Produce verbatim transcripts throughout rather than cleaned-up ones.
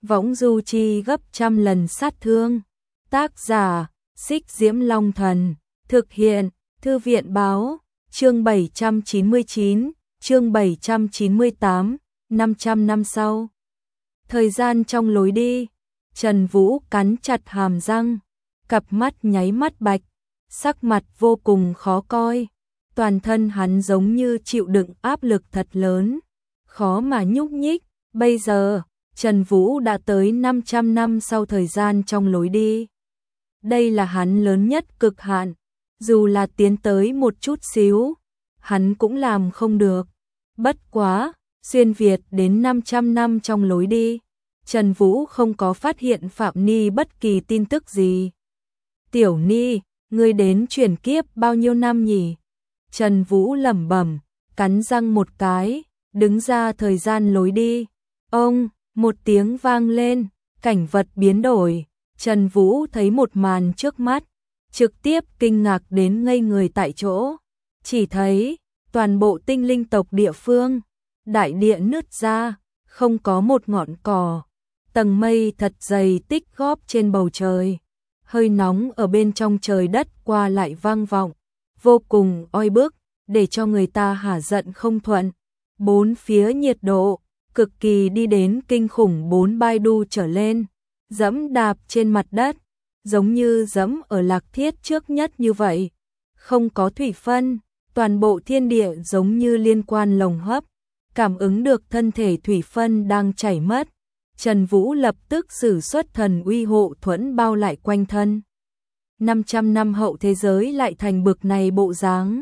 võng du chi gấp trăm lần sát thương. Tác giả, Xích Diễm Long Thần, thực hiện, Thư viện Báo, chương bảy trăm chín mươi chín, chương bảy trăm chín mươi tám, năm trăm năm sau. Thời gian trong lối đi, Trần Vũ cắn chặt hàm răng, cặp mắt nháy mắt bạch, sắc mặt vô cùng khó coi, toàn thân hắn giống như chịu đựng áp lực thật lớn, khó mà nhúc nhích. Bây giờ, Trần Vũ đã tới năm trăm năm sau thời gian trong lối đi. Đây là hắn lớn nhất cực hạn, dù là tiến tới một chút xíu, hắn cũng làm không được. Bất quá, xuyên Việt đến năm trăm năm trong lối đi, Trần Vũ không có phát hiện Phạm Ni bất kỳ tin tức gì. Tiểu Ni, ngươi đến chuyển kiếp bao nhiêu năm nhỉ? Trần Vũ lẩm bẩm, cắn răng một cái, đứng ra thời gian lối đi. Ông, một tiếng vang lên, cảnh vật biến đổi, Trần Vũ thấy một màn trước mắt, trực tiếp kinh ngạc đến ngây người tại chỗ. Chỉ thấy, toàn bộ tinh linh tộc địa phương, đại địa nứt ra, không có một ngọn cỏ, tầng mây thật dày tích góp trên bầu trời, hơi nóng ở bên trong trời đất qua lại vang vọng, vô cùng oi bức, để cho người ta hả giận không thuận. Bốn phía nhiệt độ cực kỳ đi đến kinh khủng bốn bai đu trở lên, dẫm đạp trên mặt đất, giống như dẫm ở lạc thiết trước nhất như vậy. Không có thủy phân, toàn bộ thiên địa giống như liên quan lồng hấp, cảm ứng được thân thể thủy phân đang chảy mất. Trần Vũ lập tức sử xuất thần uy hộ thuẫn bao lại quanh thân. năm trăm năm hậu thế giới lại thành bực này bộ dáng.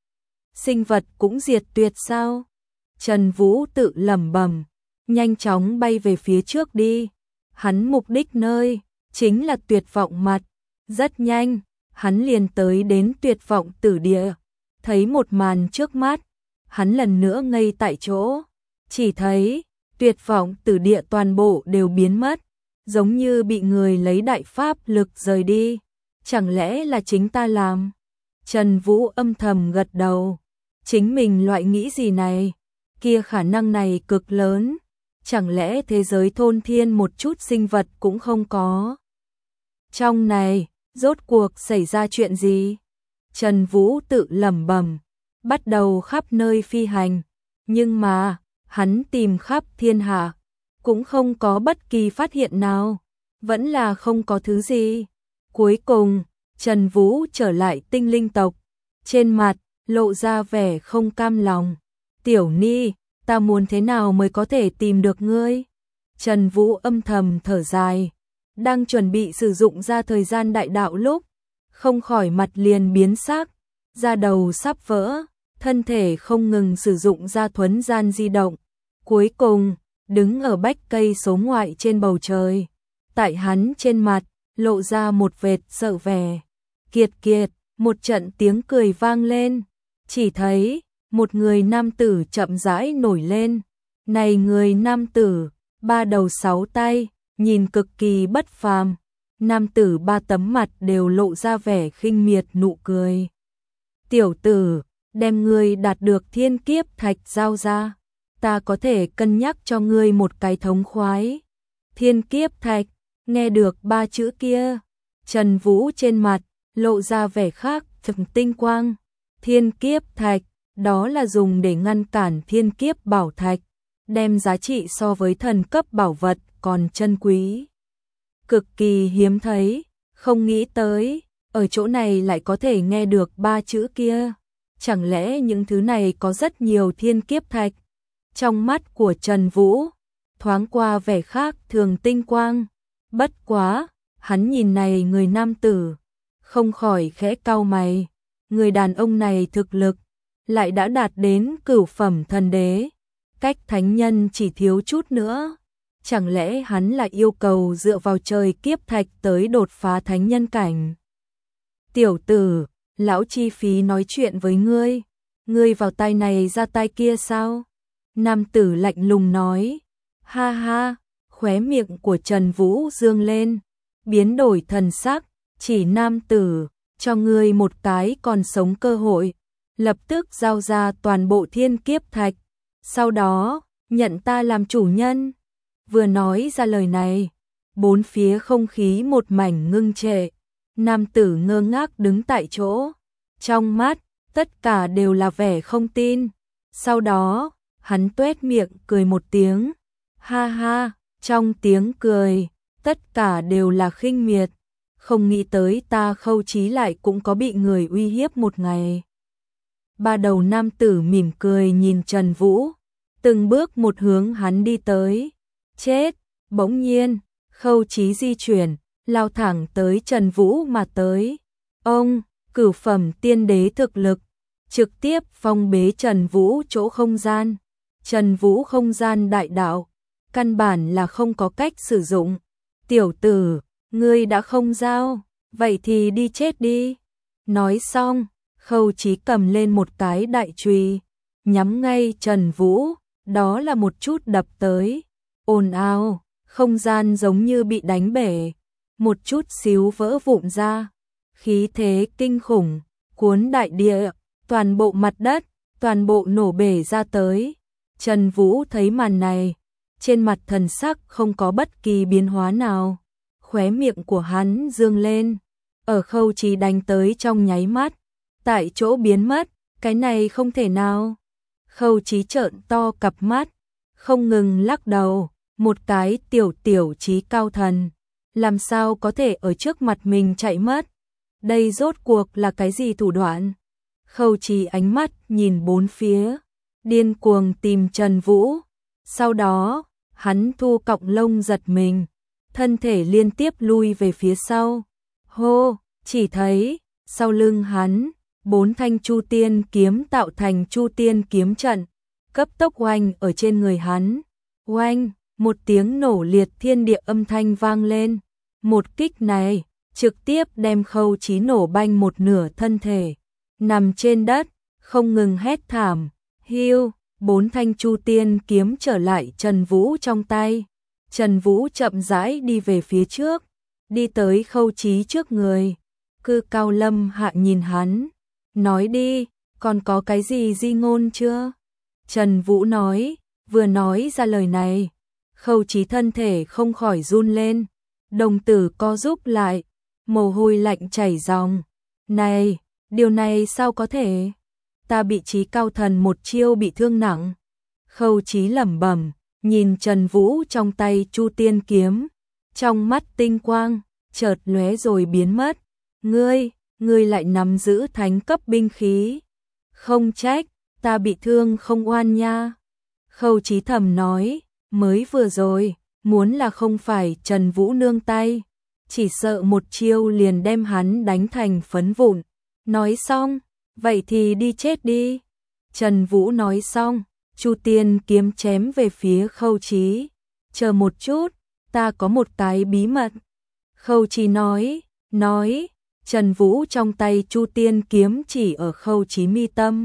Sinh vật cũng diệt tuyệt sao? Trần Vũ tự lẩm bẩm, nhanh chóng bay về phía trước đi. Hắn mục đích nơi chính là tuyệt vọng mặt. Rất nhanh, hắn liền tới đến tuyệt vọng tử địa. Thấy một màn trước mắt, hắn lần nữa ngây tại chỗ. Chỉ thấy tuyệt vọng tử địa toàn bộ đều biến mất, giống như bị người lấy đại pháp lực rời đi. Chẳng lẽ là chính ta làm? Trần Vũ âm thầm gật đầu. Chính mình loại nghĩ gì này? Kia khả năng này cực lớn. Chẳng lẽ thế giới thôn thiên một chút sinh vật cũng không có? Trong này, rốt cuộc xảy ra chuyện gì? Trần Vũ tự lẩm bẩm, bắt đầu khắp nơi phi hành. Nhưng mà, hắn tìm khắp thiên hạ, cũng không có bất kỳ phát hiện nào. Vẫn là không có thứ gì. Cuối cùng, Trần Vũ trở lại tinh linh tộc. Trên mặt, lộ ra vẻ không cam lòng. Tiểu Ni, ta muốn thế nào mới có thể tìm được ngươi? Trần Vũ âm thầm thở dài, đang chuẩn bị sử dụng ra thời gian đại đạo lúc, không khỏi mặt liền biến sắc, da đầu sắp vỡ, thân thể không ngừng sử dụng ra thuấn gian di động. Cuối cùng, đứng ở bách cây số ngoại trên bầu trời, tại hắn trên mặt, lộ ra một vệt sợ vẻ. Kiệt kiệt, một trận tiếng cười vang lên, chỉ thấy một người nam tử chậm rãi nổi lên. Này người nam tử, ba đầu sáu tay, nhìn cực kỳ bất phàm. Nam tử ba tấm mặt đều lộ ra vẻ khinh miệt nụ cười. Tiểu tử, đem ngươi đạt được thiên kiếp thạch giao ra, ta có thể cân nhắc cho ngươi một cái thống khoái. Thiên kiếp thạch, nghe được ba chữ kia, Trần Vũ trên mặt, lộ ra vẻ khác thực tinh quang. Thiên kiếp thạch, đó là dùng để ngăn cản thiên kiếp bảo thạch, đem giá trị so với thần cấp bảo vật còn chân quý. Cực kỳ hiếm thấy, không nghĩ tới, ở chỗ này lại có thể nghe được ba chữ kia. Chẳng lẽ những thứ này có rất nhiều thiên kiếp thạch? Trong mắt của Trần Vũ, thoáng qua vẻ khác thường tinh quang. Bất quá, hắn nhìn này người nam tử, không khỏi khẽ cau mày. Người đàn ông này thực lực lại đã đạt đến cửu phẩm thần đế, cách thánh nhân chỉ thiếu chút nữa. Chẳng lẽ hắn lại yêu cầu dựa vào trời kiếp thạch tới đột phá thánh nhân cảnh? Tiểu tử, lão chi phí nói chuyện với ngươi, ngươi vào tay này ra tay kia sao? Nam tử lạnh lùng nói. Ha ha, khóe miệng của Trần Vũ dương lên, biến đổi thần sắc, chỉ nam tử, cho ngươi một cái còn sống cơ hội, lập tức giao ra toàn bộ thiên kiếp thạch, sau đó, nhận ta làm chủ nhân. Vừa nói ra lời này, bốn phía không khí một mảnh ngưng trệ. Nam tử ngơ ngác đứng tại chỗ, trong mắt tất cả đều là vẻ không tin. Sau đó, hắn tuét miệng cười một tiếng. Ha ha, trong tiếng cười, tất cả đều là khinh miệt. Không nghĩ tới ta Khâu Chí lại cũng có bị người uy hiếp một ngày. Ba đầu nam tử mỉm cười nhìn Trần Vũ, từng bước một hướng hắn đi tới. Chết, bỗng nhiên, Khâu Chí di chuyển, lao thẳng tới Trần Vũ mà tới. Ông, cửu phẩm tiên đế thực lực, trực tiếp phong bế Trần Vũ chỗ không gian. Trần Vũ không gian đại đạo, căn bản là không có cách sử dụng. Tiểu tử, ngươi đã không giao, vậy thì đi chết đi. Nói xong, Khâu Chí cầm lên một cái đại chùy, nhắm ngay Trần Vũ, đó là một chút đập tới. Ồn ào, không gian giống như bị đánh bể, một chút xíu vỡ vụn ra. Khí thế kinh khủng, cuốn đại địa, toàn bộ mặt đất, toàn bộ nổ bể ra tới. Trần Vũ thấy màn này, trên mặt thần sắc không có bất kỳ biến hóa nào. Khóe miệng của hắn dương lên, ở Khâu Chí đánh tới trong nháy mắt, tại chỗ biến mất, cái này không thể nào. Khâu Chí trợn to cặp mắt, không ngừng lắc đầu, một cái tiểu tiểu trí cao thần, làm sao có thể ở trước mặt mình chạy mất. Đây rốt cuộc là cái gì thủ đoạn? Khâu Chí ánh mắt nhìn bốn phía, điên cuồng tìm Trần Vũ. Sau đó, hắn thu cọng lông giật mình, thân thể liên tiếp lui về phía sau. Hô, chỉ thấy, sau lưng hắn, bốn thanh Chu Tiên kiếm tạo thành Chu Tiên kiếm trận, cấp tốc oanh ở trên người hắn. Oanh, một tiếng nổ liệt thiên địa âm thanh vang lên. Một kích này, trực tiếp đem Khâu Chí nổ banh một nửa thân thể, nằm trên đất, không ngừng hét thảm. Hiu, bốn thanh Chu Tiên kiếm trở lại Trần Vũ trong tay. Trần Vũ chậm rãi đi về phía trước, đi tới Khâu Chí trước người. Cư Cao Lâm Hạ nhìn hắn, nói đi, còn có cái gì di ngôn chưa? Trần Vũ nói, vừa nói ra lời này, Khâu Chí thân thể không khỏi run lên, đồng tử co rúm lại, mồ hôi lạnh chảy ròng. Này, điều này sao có thể? Ta bị Chí Cao Thần một chiêu bị thương nặng. Khâu Chí lẩm bẩm, nhìn Trần Vũ trong tay Chu Tiên kiếm, trong mắt tinh quang chợt lóe rồi biến mất. Ngươi, ngươi lại nắm giữ thánh cấp binh khí. Không trách, ta bị thương không oan nha. Khâu Chí thầm nói, mới vừa rồi, muốn là không phải Trần Vũ nương tay, chỉ sợ một chiêu liền đem hắn đánh thành phấn vụn. Nói xong, vậy thì đi chết đi. Trần Vũ nói xong, Chu Tiên kiếm chém về phía Khâu Chí. Chờ một chút, ta có một cái bí mật. Khâu Chí nói, nói, Trần Vũ trong tay Chu Tiên kiếm chỉ ở Khâu Chí mi tâm.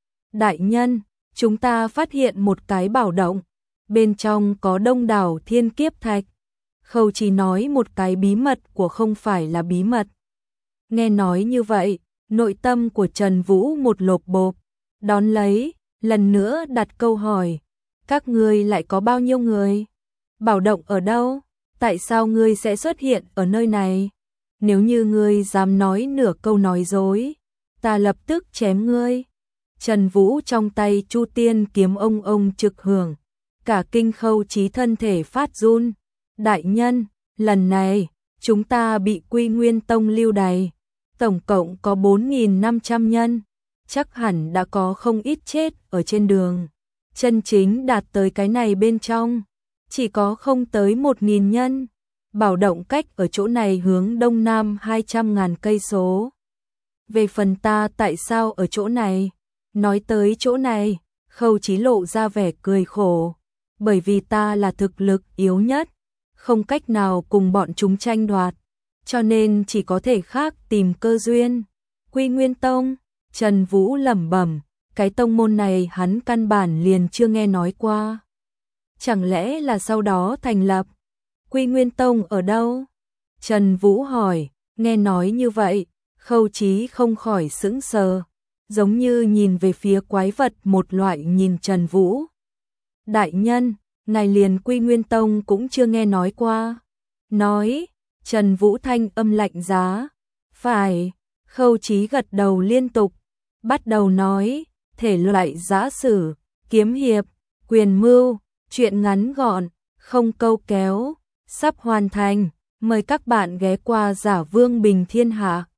Đại nhân, chúng ta phát hiện một cái bảo động, bên trong có đông đảo thiên kiếp thạch. Khâu Chí nói một cái bí mật của không phải là bí mật. Nghe nói như vậy, nội tâm của Trần Vũ một lộp bộp, đón lấy, lần nữa đặt câu hỏi, các ngươi lại có bao nhiêu người? Bảo động ở đâu? Tại sao ngươi sẽ xuất hiện ở nơi này? Nếu như ngươi dám nói nửa câu nói dối, ta lập tức chém ngươi. Trần Vũ trong tay Chu Tiên kiếm ông ông trực hưởng, cả kinh Khâu Chí thân thể phát run. Đại nhân, lần này, chúng ta bị Quy Nguyên Tông lưu đày, tổng cộng có bốn nghìn năm trăm nhân, chắc hẳn đã có không ít chết ở trên đường. Chân chính đạt tới cái này bên trong, chỉ có không tới một nghìn nhân. Bảo động cách ở chỗ này hướng đông nam hai trăm ngàn cây số. Về phần ta tại sao ở chỗ này? Nói tới chỗ này, Khâu Chí lộ ra vẻ cười khổ. Bởi vì ta là thực lực yếu nhất, không cách nào cùng bọn chúng tranh đoạt, cho nên chỉ có thể khác tìm cơ duyên. Quy Nguyên Tông, Trần Vũ lẩm bẩm, cái tông môn này hắn căn bản liền chưa nghe nói qua. Chẳng lẽ là sau đó thành lập? Quy Nguyên Tông ở đâu? Trần Vũ hỏi, nghe nói như vậy, Khâu Chí không khỏi sững sờ, giống như nhìn về phía quái vật một loại nhìn Trần Vũ. Đại nhân, ngài liền Quy Nguyên Tông cũng chưa nghe nói qua. Nói, Trần Vũ thanh âm lạnh giá. Phải, Khâu Chí gật đầu liên tục, bắt đầu nói, thể loại giã sử, kiếm hiệp, quyền mưu, truyện ngắn gọn, không câu kéo, sắp hoàn thành, mời các bạn ghé qua Giả Vương Bình Thiên Hạ.